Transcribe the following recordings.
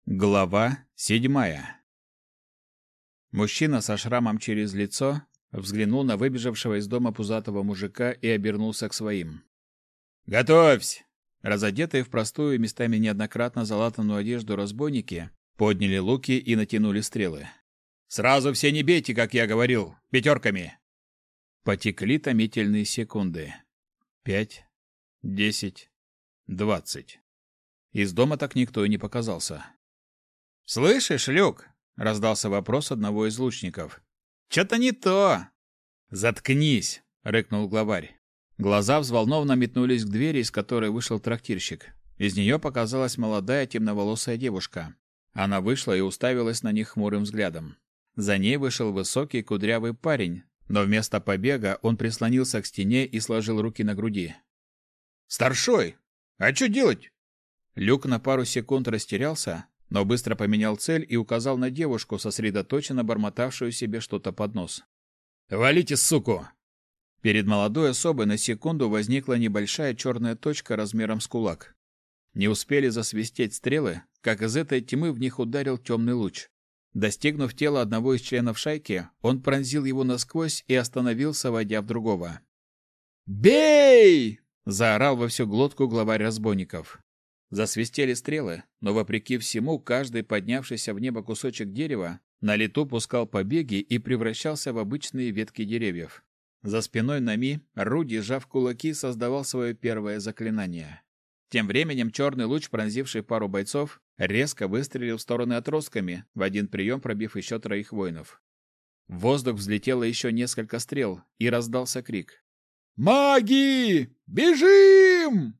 Глава 7. Мужчина со шрамом через лицо взглянул на выбежавшего из дома пузатого мужика и обернулся к своим. «Готовься!» Разодетые в простую, местами неоднократно залатанную одежду разбойники подняли луки и натянули стрелы. «Сразу все не бейте, как я говорил, пятерками!» Потекли томительные секунды. 5, 10, 20. Из дома так никто и не показался. «Слышишь, Люк?» — раздался вопрос одного из лучников. «Чё-то не то!» «Заткнись!» — рыкнул главарь. Глаза взволнованно метнулись к двери, из которой вышел трактирщик. Из нее показалась молодая темноволосая девушка. Она вышла и уставилась на них хмурым взглядом. За ней вышел высокий кудрявый парень, но вместо побега он прислонился к стене и сложил руки на груди. «Старшой! А что делать?» Люк на пару секунд растерялся, но быстро поменял цель и указал на девушку, сосредоточенно бормотавшую себе что-то под нос. «Валите, суку!» Перед молодой особой на секунду возникла небольшая черная точка размером с кулак. Не успели засвистеть стрелы, как из этой тьмы в них ударил темный луч. Достигнув тела одного из членов шайки, он пронзил его насквозь и остановился, войдя в другого. «Бей!» – заорал во всю глотку главарь разбойников. Засвистели стрелы, но вопреки всему каждый поднявшийся в небо кусочек дерева на лету пускал побеги и превращался в обычные ветки деревьев. За спиной Нами Руди, сжав кулаки, создавал свое первое заклинание. Тем временем черный луч, пронзивший пару бойцов, резко выстрелил в стороны отростками, в один прием пробив еще 3 воинов. В воздух взлетело еще несколько стрел, и раздался крик. «Маги! Бежим!»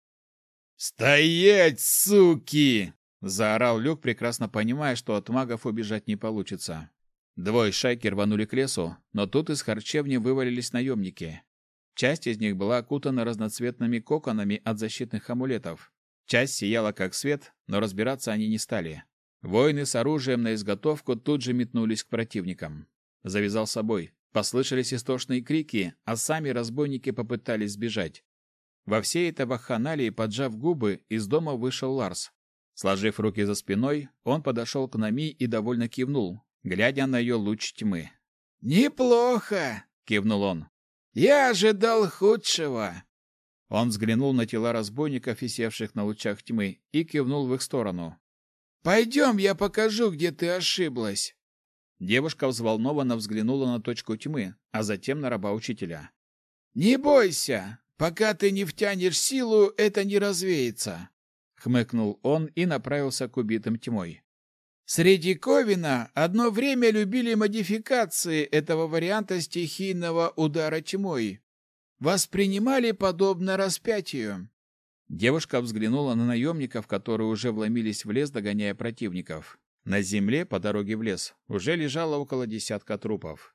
«Стоять, суки!» — заорал Люк, прекрасно понимая, что от магов убежать не получится. Двое шайки рванули к лесу, но тут из харчевни вывалились наемники. Часть из них была окутана разноцветными коконами от защитных амулетов. Часть сияла как свет, но разбираться они не стали. Воины с оружием на изготовку тут же метнулись к противникам. Завязался бой. Послышались истошные крики, а сами разбойники попытались сбежать. Во всей этой вакханалии, поджав губы, из дома вышел Ларс. Сложив руки за спиной, он подошел к Нами и довольно кивнул, глядя на ее луч тьмы. «Неплохо!» — кивнул он. «Я ожидал худшего!» Он взглянул на тела разбойников, висевших на лучах тьмы, и кивнул в их сторону. «Пойдем, я покажу, где ты ошиблась!» Девушка взволнованно взглянула на точку тьмы, а затем на раба-учителя. «Не бойся! Пока ты не втянешь силу, это не развеется!» Хмыкнул он и направился к убитым тьмой. Среди Ковина одно время любили модификации этого варианта стихийного удара тьмой. Воспринимали подобно распятию. Девушка взглянула на наемников, которые уже вломились в лес, догоняя противников. На земле по дороге в лес уже лежало около 10 трупов.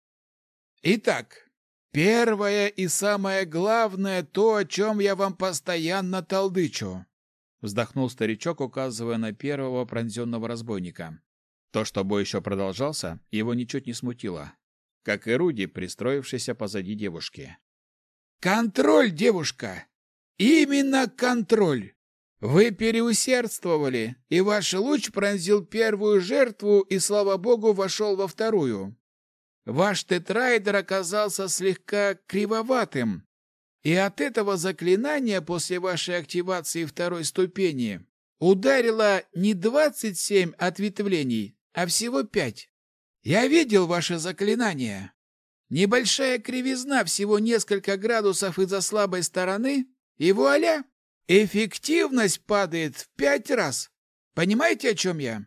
«Итак, первое и самое главное то, о чем я вам постоянно толдычу», вздохнул старичок, указывая на первого пронзенного разбойника. То, что бой еще продолжался, его ничуть не смутило, как и Руди, пристроившийся позади девушки. «Контроль, девушка! Именно контроль! Вы переусердствовали, и ваш луч пронзил первую жертву и, слава богу, вошел во вторую. Ваш тетрайдер оказался слегка кривоватым, и от этого заклинания после вашей активации 2-й ступени ударило не 27 ответвлений, а всего 5. Я видел ваше заклинание. Небольшая кривизна, всего несколько градусов из-за слабой стороны, и вуаля! Эффективность падает в 5 раз. Понимаете, о чем я?»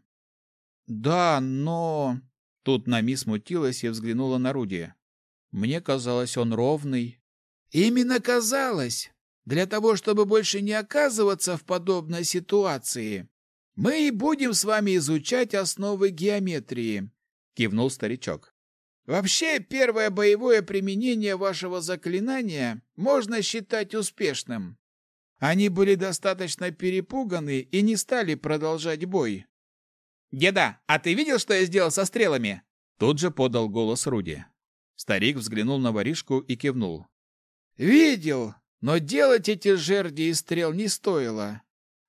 «Да, но...» Тут Нами смутилась и взглянула на Руди. «Мне казалось, он ровный». «Именно казалось. Для того, чтобы больше не оказываться в подобной ситуации, мы и будем с вами изучать основы геометрии», — кивнул старичок. «Вообще, первое боевое применение вашего заклинания можно считать успешным. Они были достаточно перепуганы и не стали продолжать бой». «Деда, а ты видел, что я сделал со стрелами?» Тут же подал голос Руди. Старик взглянул на воришку и кивнул. «Видел, но делать эти жерди из стрел не стоило.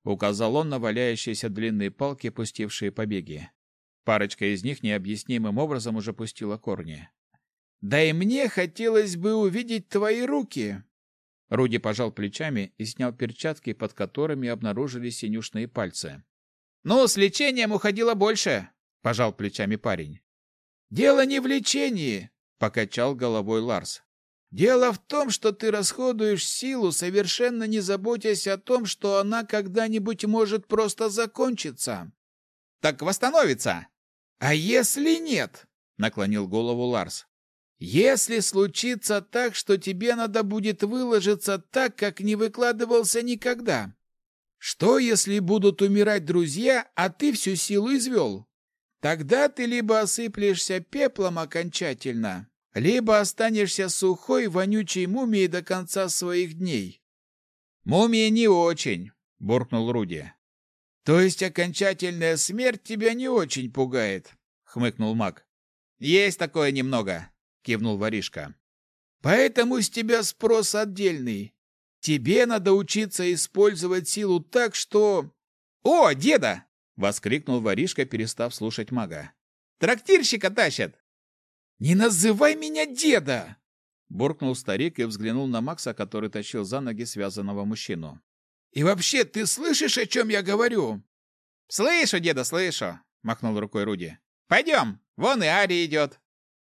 указал он на валяющиеся длинные палки, пустившие побеги. Парочка из них необъяснимым образом уже пустила корни. «Да и мне хотелось бы увидеть твои руки!» Руди пожал плечами и снял перчатки, под которыми обнаружились синюшные пальцы. «Ну, с лечением уходило больше!» – пожал плечами парень. «Дело не в лечении!» – покачал головой Ларс. «Дело в том, что ты расходуешь силу, совершенно не заботясь о том, что она когда-нибудь может просто закончиться». «Так восстановится!» «А если нет?» – наклонил голову Ларс. «Если случится так, что тебе надо будет выложиться так, как не выкладывался никогда? Что, если будут умирать друзья, а ты всю силу извел? Тогда ты либо осыплешься пеплом окончательно, либо останешься сухой, вонючей мумией до конца своих дней». «Мумия не очень», – буркнул Руди. «То есть окончательная смерть тебя не очень пугает?» – хмыкнул маг. «Есть такое немного», – кивнул воришка. «Поэтому с тебя спрос отдельный. Тебе надо учиться использовать силу так, что...» «О, деда!» – воскликнул воришка, перестав слушать мага. «Трактирщика тащат!» «Не называй меня деда!» – буркнул старик и взглянул на Макса, который тащил за ноги связанного мужчину. «И вообще, ты слышишь, о чем я говорю?» «Слышу, деда, слышу!» – махнул рукой Руди. «Пойдем, вон и Ари идет!»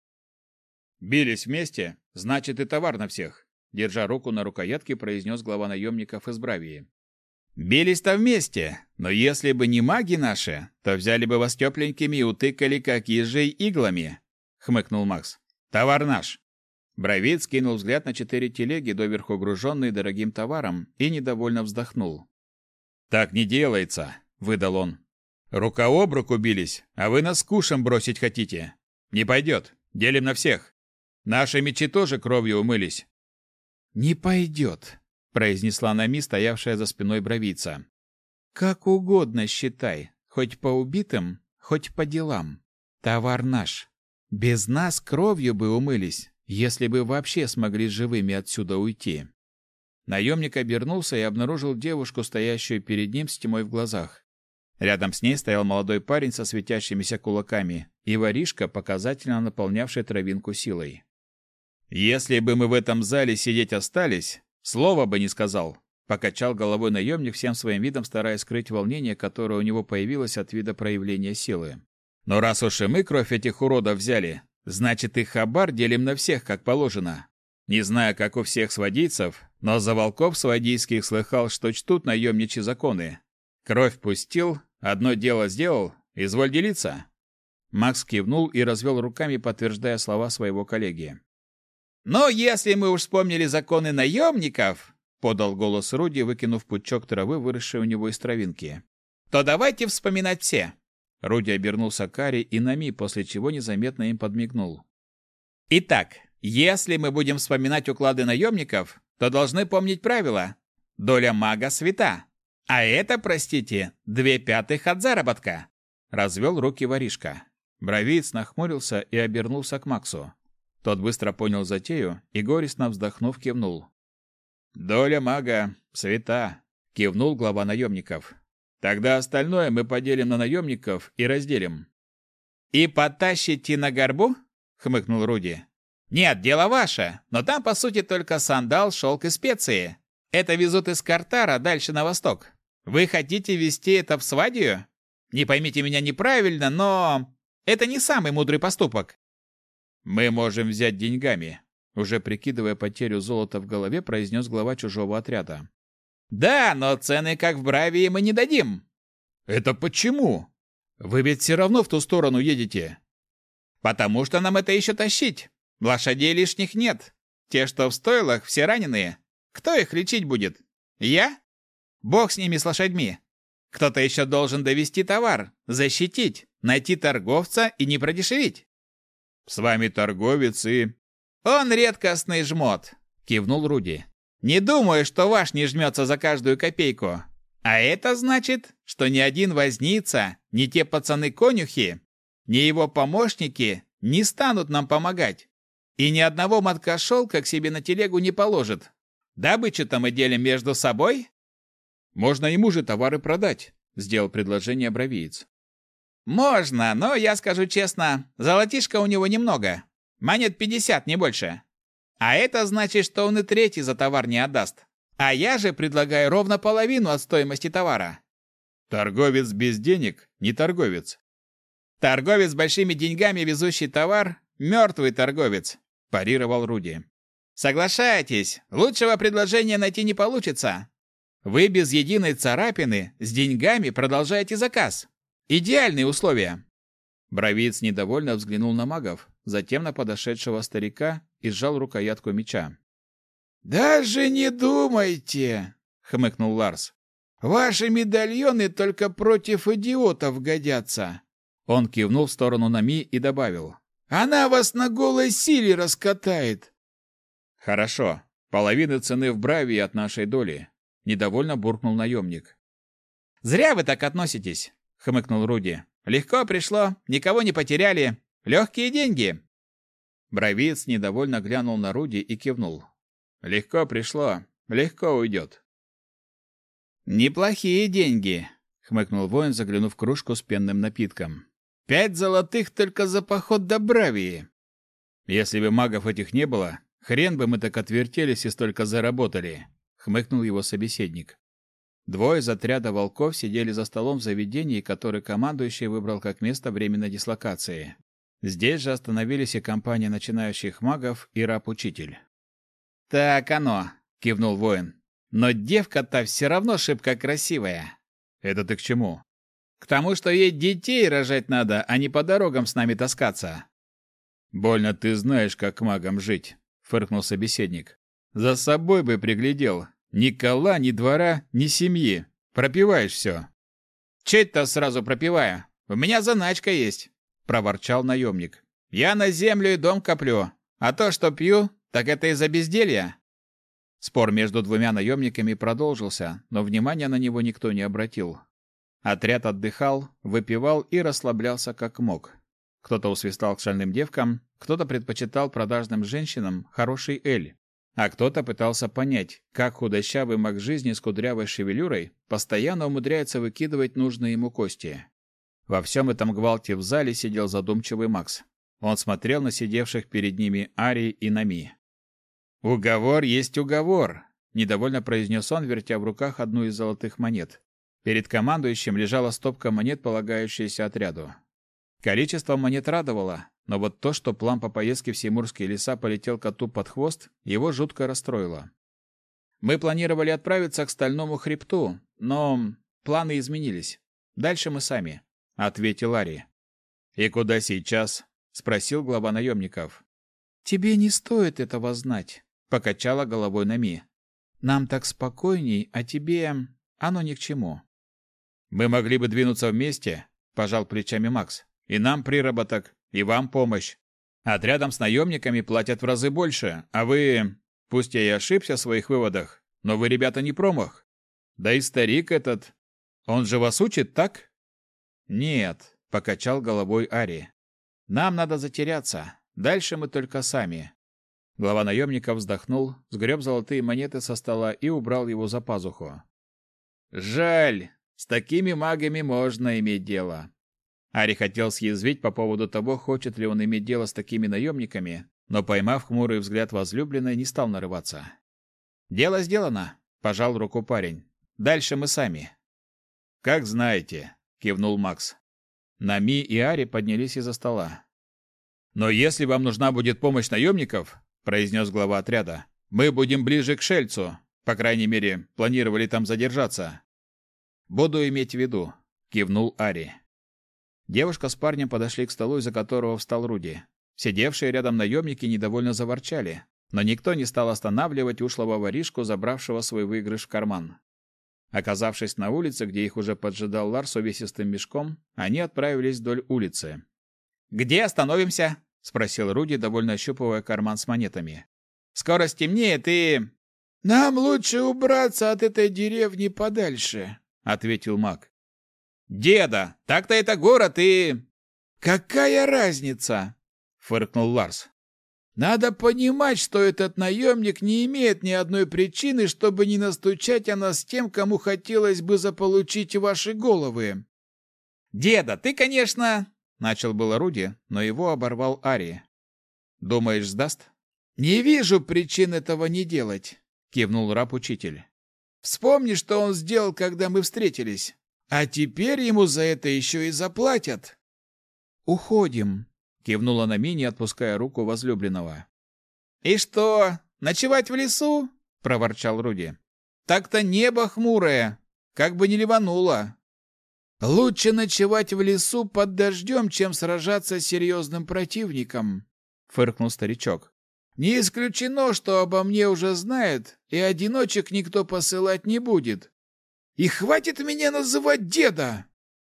«Бились вместе, значит и товар на всех», – держа руку на рукоятке, произнес глава наемников из Бравии. «Бились-то вместе, но если бы не маги наши, то взяли бы вас тепленькими и утыкали, как ежей, иглами», – хмыкнул Макс. «Товар наш». Бравиц кинул взгляд на 4 телеги, доверху груженные дорогим товаром, и недовольно вздохнул. «Так не делается», — выдал он. «Рука об руку бились, а вы нас кушем бросить хотите. Не пойдет, делим на всех. Наши мечи тоже кровью умылись». «Не пойдет», — произнесла Нами, стоявшая за спиной бровица. «Как угодно считай, хоть по убитым, хоть по делам. Товар наш. Без нас кровью бы умылись, если бы вообще смогли живыми отсюда уйти». Наемник обернулся и обнаружил девушку, стоящую перед ним с тьмой в глазах. Рядом с ней стоял молодой парень со светящимися кулаками и воришка, показательно наполнявший травинку силой. «Если бы мы в этом зале сидеть остались, слова бы не сказал», — покачал головой наемник, всем своим видом стараясь скрыть волнение, которое у него появилось от вида проявления силы. «Но раз уж и мы кровь этих уродов взяли, значит, и хабар делим на всех, как положено. Не знаю, как у всех свадийцев, но за волков свадийских слыхал, что чтут наемничьи законы. Кровь пустил, одно дело сделал, изволь делиться». Макс кивнул и развел руками, подтверждая слова своего коллеги. «Но если мы уж вспомнили законы наемников», — подал голос Руди, выкинув пучок травы, выросший у него из травинки, «то давайте вспоминать все». Руди обернулся к Ари и Нами, после чего незаметно им подмигнул. «Итак, если мы будем вспоминать уклады наемников, то должны помнить правила. Доля мага свята. А это, простите, 2/5 от заработка», — развел руки воришка. Бравиец нахмурился и обернулся к Максу. Тот быстро понял затею и, горестно вздохнув, кивнул. «Доля мага свята», — кивнул глава наемников. «Тогда остальное мы поделим на наемников и разделим». «И потащите на горбу?» — хмыкнул Руди. «Нет, дело ваше, но там, по сути, только сандал, шелк и специи. Это везут из Картара дальше на восток. Вы хотите везти это в Свадию? Не поймите меня неправильно, но это не самый мудрый поступок». «Мы можем взять деньгами», — уже прикидывая потерю золота в голове, произнес глава чужого отряда. «Да, но цены, как в Бравии, мы не дадим». «Это почему? Вы ведь все равно в ту сторону едете». «Потому что нам это еще тащить. Лошадей лишних нет. Те, что в стойлах, все раненые. Кто их лечить будет? Я? Бог с ними, с лошадьми. Кто-то еще должен довести товар, защитить, найти торговца и не продешевить». «С вами торговец и...» «Он редкостный жмот», — кивнул Руди. «Не думаю, что ваш не жмется за каждую копейку. А это значит, что ни один возница, ни те пацаны-конюхи, ни его помощники не станут нам помогать. И ни одного мотка шелка к себе на телегу не положит. Добычу-то мы делим между собой». Можно ему же товары продать, сделал предложение бровиец. Можно, но я скажу честно, золотишка у него немного. Монет 50, не больше. А это значит, что он и третий за товар не отдаст. А я же предлагаю ровно половину от стоимости товара. Торговец без денег не торговец. Торговец с большими деньгами, везущий товар, мертвый торговец, парировал Руди. Соглашайтесь, лучшего предложения найти не получится. Вы без единой царапины с деньгами продолжаете заказ. Идеальные условия. Бровиец недовольно взглянул на магов, затем на подошедшего старика и сжал рукоятку меча. «Даже не думайте!» — хмыкнул Ларс. «Ваши медальоны только против идиотов годятся!» Он кивнул в сторону Нами и добавил. «Она вас на голой силе раскатает!» «Хорошо, половина цены в Бравии от нашей доли», — недовольно буркнул наемник. «Зря вы так относитесь!» — хмыкнул Руди. «Легко пришло, никого не потеряли. Легкие деньги!» Бровиец недовольно глянул на Руди и кивнул. «Легко пришло, легко уйдет». «Неплохие деньги», — хмыкнул воин, заглянув в кружку с пенным напитком. 5 золотых только за поход до Бравии. «Если бы магов этих не было, хрен бы мы так отвертелись и столько заработали», — хмыкнул его собеседник. Двое из отряда волков сидели за столом в заведении, который командующий выбрал как место временной дислокации. Здесь же остановились и компания начинающих магов, и раб-учитель. «Так оно», — кивнул воин. «Но девка-то все равно шибко красивая». «Это ты к чему?» «К тому, что ей детей рожать надо, а не по дорогам с нами таскаться». «Больно ты знаешь, как магам жить», — фыркнул собеседник. «За собой бы приглядел. Ни кола, ни двора, ни семьи. Пропиваешь все». «Чуть-то сразу пропиваю. У меня заначка есть», — проворчал наемник. «Я на землю и дом коплю, а то, что пью, так это из-за безделья». Спор между двумя наемниками продолжился, но внимания на него никто не обратил. Отряд отдыхал, выпивал и расслаблялся как мог. Кто-то усвистал к шальным девкам, кто-то предпочитал продажным женщинам хороший эль, а кто-то пытался понять, как худощавый маг жизни с кудрявой шевелюрой постоянно умудряется выкидывать нужные ему кости. Во всем этом гвалте в зале сидел задумчивый Макс. Он смотрел на сидевших перед ними Ари и Нами. «Уговор есть уговор», — недовольно произнес он, вертя в руках одну из золотых монет. Перед командующим лежала стопка монет, полагающаяся отряду. Количество монет радовало, но вот то, что план по поездке в Сеймурские леса полетел коту под хвост, его жутко расстроило. «Мы планировали отправиться к Стальному хребту, но планы изменились. Дальше мы сами», — ответил Ари. «И куда сейчас?» — спросил глава наемников. «Тебе не стоит этого знать», — покачала головой Нами. «Нам так спокойней, а тебе оно ни к чему». «Мы могли бы двинуться вместе», — пожал плечами Макс. «И нам приработок, и вам помощь. Отрядом с наемниками платят в разы больше, а вы... Пусть я и ошибся в своих выводах, но вы, ребята, не промах. Да и старик этот... Он же вас учит, так?» «Нет», — покачал головой Ари. «Нам надо затеряться. Дальше мы только сами». Глава наемников вздохнул, сгреб золотые монеты со стола и убрал его за пазуху. «Жаль, с такими магами можно иметь дело». Ари хотел съязвить по поводу того, хочет ли он иметь дело с такими наемниками, но, поймав хмурый взгляд возлюбленной, не стал нарываться. «Дело сделано», — пожал руку парень. «Дальше мы сами». «Как знаете», — кивнул Макс. Нами и Ари поднялись из-за стола. «Но если вам нужна будет помощь наемников», — произнес глава отряда, — «мы будем ближе к Шельцу. По крайней мере, планировали там задержаться». «Буду иметь в виду», — кивнул Ари. Девушка с парнем подошли к столу, из-за которого встал Руди. Сидевшие рядом наемники недовольно заворчали, но никто не стал останавливать ушлого воришку, забравшего свой выигрыш в карман. Оказавшись на улице, где их уже поджидал Ларс с увесистым мешком, они отправились вдоль улицы. «Где остановимся?» — спросил Руди, довольно ощупывая карман с монетами. «Скоро стемнеет и...» «Нам лучше убраться от этой деревни подальше», — ответил маг. «Деда, так-то это город и...» «Какая разница?» — фыркнул Ларс. Надо понимать, что этот наемник не имеет ни одной причины, чтобы не настучать о нас тем, кому хотелось бы заполучить ваши головы. Деда, ты, конечно, начал было Руди, но его оборвал Ари. Думаешь, сдаст? Не вижу причин этого не делать, кивнул раб-учитель. Вспомни, что он сделал, когда мы встретились. А теперь ему за это еще и заплатят. Уходим, кивнула Намини, отпуская руку возлюбленного. И что, ночевать в лесу? Проворчал Руди. Так-то небо хмурое, как бы не ливануло. Лучше ночевать в лесу под дождем, чем сражаться с серьезным противником, фыркнул старичок. Не исключено, что обо мне уже знают, и одиночек никто посылать не будет. И хватит меня называть деда.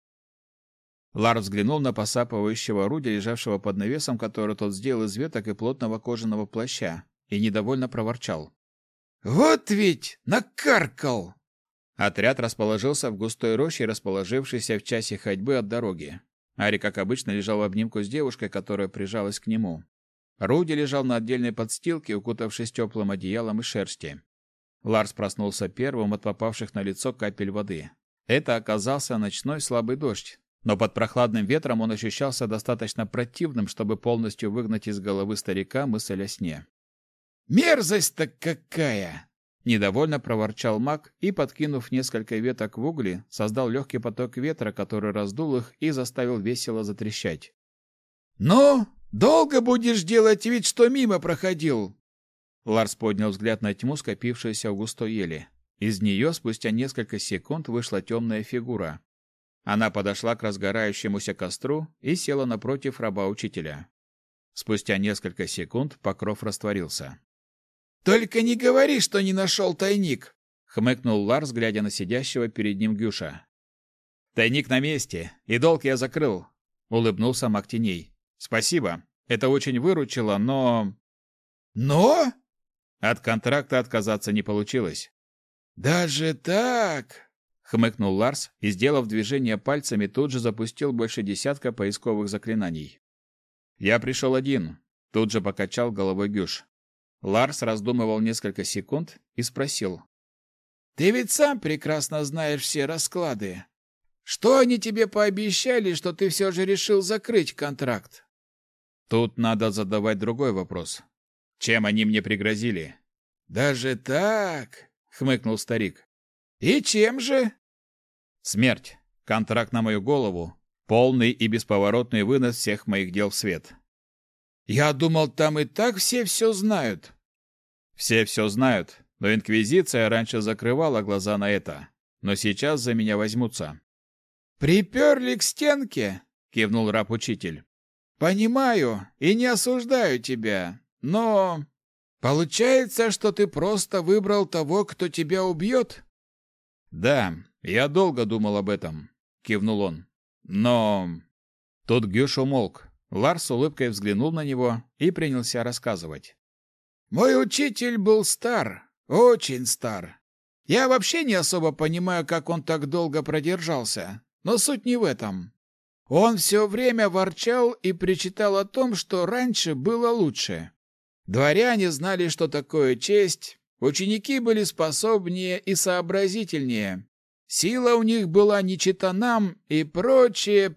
Ларс взглянул на посапывающего Руди, лежавшего под навесом, который тот сделал из веток и плотного кожаного плаща, и недовольно проворчал. «Вот ведь накаркал!» Отряд расположился в густой роще, расположившейся в часе ходьбы от дороги. Ари, как обычно, лежал в обнимку с девушкой, которая прижалась к нему. Руди лежал на отдельной подстилке, укутавшись теплым одеялом из шерсти. Ларс проснулся первым от попавших на лицо капель воды. Это оказался ночной слабый дождь, но под прохладным ветром он ощущался достаточно противным, чтобы полностью выгнать из головы старика мысль о сне. «Мерзость-то какая!» Недовольно проворчал маг и, подкинув несколько веток в угли, создал легкий поток ветра, который раздул их и заставил весело затрещать. «Ну, долго будешь делать вид, что мимо проходил?» Ларс поднял взгляд на тьму, скопившуюся у густой ели. Из нее спустя несколько секунд вышла темная фигура. Она подошла к разгорающемуся костру и села напротив раба-учителя. Спустя несколько секунд покров растворился. «Только не говори, что не нашел тайник!» — хмыкнул Ларс, глядя на сидящего перед ним Гюша. «Тайник на месте, и долг я закрыл», — улыбнулся маг теней. «Спасибо, это очень выручило, но...» «Но?» От контракта отказаться не получилось. «Даже так?» — хмыкнул Ларс и, сделав движение пальцами, тут же запустил больше десятка поисковых заклинаний. «Я пришел один», — тут же покачал головой Гюш. Ларс раздумывал несколько секунд и спросил. «Ты ведь сам прекрасно знаешь все расклады. Что они тебе пообещали, что ты все же решил закрыть контракт?» «Тут надо задавать другой вопрос. Чем они мне пригрозили?» «Даже так?» — хмыкнул старик. «И чем же?» «Смерть, контракт на мою голову, полный и бесповоротный вынос всех моих дел в свет». «Я думал, там и так все знают». «Все знают, но Инквизиция раньше закрывала глаза на это, но сейчас за меня возьмутся». «Приперли к стенке?» — кивнул раб-учитель. «Понимаю и не осуждаю тебя, но... Получается, что ты просто выбрал того, кто тебя убьет?» «Да, я долго думал об этом», — кивнул он. «Но...» Тут Гюш умолк. Ларс с улыбкой взглянул на него и принялся рассказывать. «Мой учитель был стар, очень стар. Я вообще не особо понимаю, как он так долго продержался, но суть не в этом. Он все время ворчал и причитал о том, что раньше было лучше. Дворяне знали, что такое честь, ученики были способнее и сообразительнее, сила у них была не чета нам и прочее.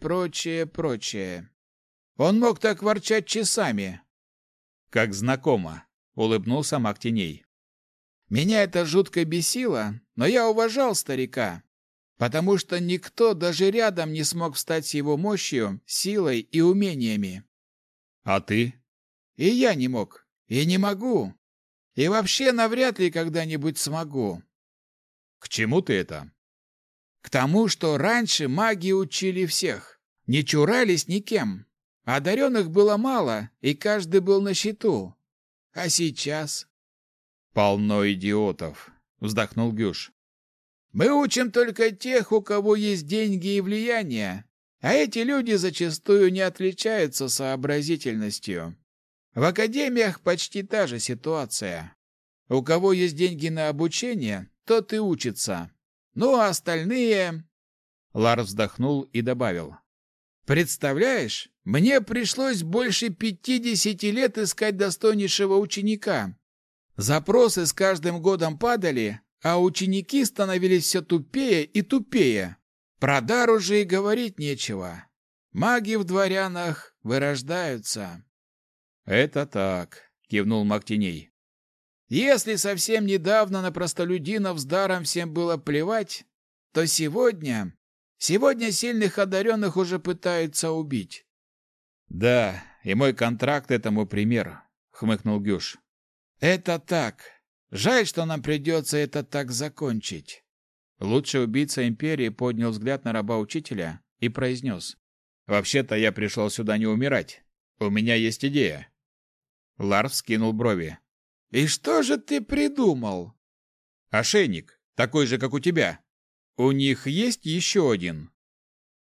Он мог так ворчать часами». «Как знакомо», — улыбнулся маг теней. «Меня это жутко бесило, но я уважал старика, потому что никто даже рядом не смог встать с его мощью, силой и умениями». «А ты?» «И я не мог, и не могу, и вообще навряд ли когда-нибудь смогу». «К чему ты это?» «К тому, что раньше маги учили всех, не чурались никем. Одаренных было мало, и каждый был на счету. А сейчас...» «Полно идиотов», — вздохнул Гюш. «Мы учим только тех, у кого есть деньги и влияние, а эти люди зачастую не отличаются сообразительностью. В академиях почти та же ситуация. У кого есть деньги на обучение, тот и учится. Ну а остальные...» Ларс вздохнул и добавил. Представляешь, мне пришлось больше 50 лет искать достойнейшего ученика. Запросы с каждым годом падали, а ученики становились все тупее и тупее. Про дар уже и говорить нечего. Маги в дворянах вырождаются. Это так, кивнул Мактиней. Если совсем недавно на простолюдинов с даром всем было плевать, то сегодня сильных одаренных уже пытаются убить. Да, и мой контракт этому пример, хмыкнул Гюш. Это так. Жаль, что нам придется это так закончить. Лучший убийца империи поднял взгляд на раба-учителя и произнес. Вообще-то я пришел сюда не умирать. У меня есть идея. Ларс вскинул брови. И что же ты придумал? Ошейник, такой же, как у тебя. У них есть еще один.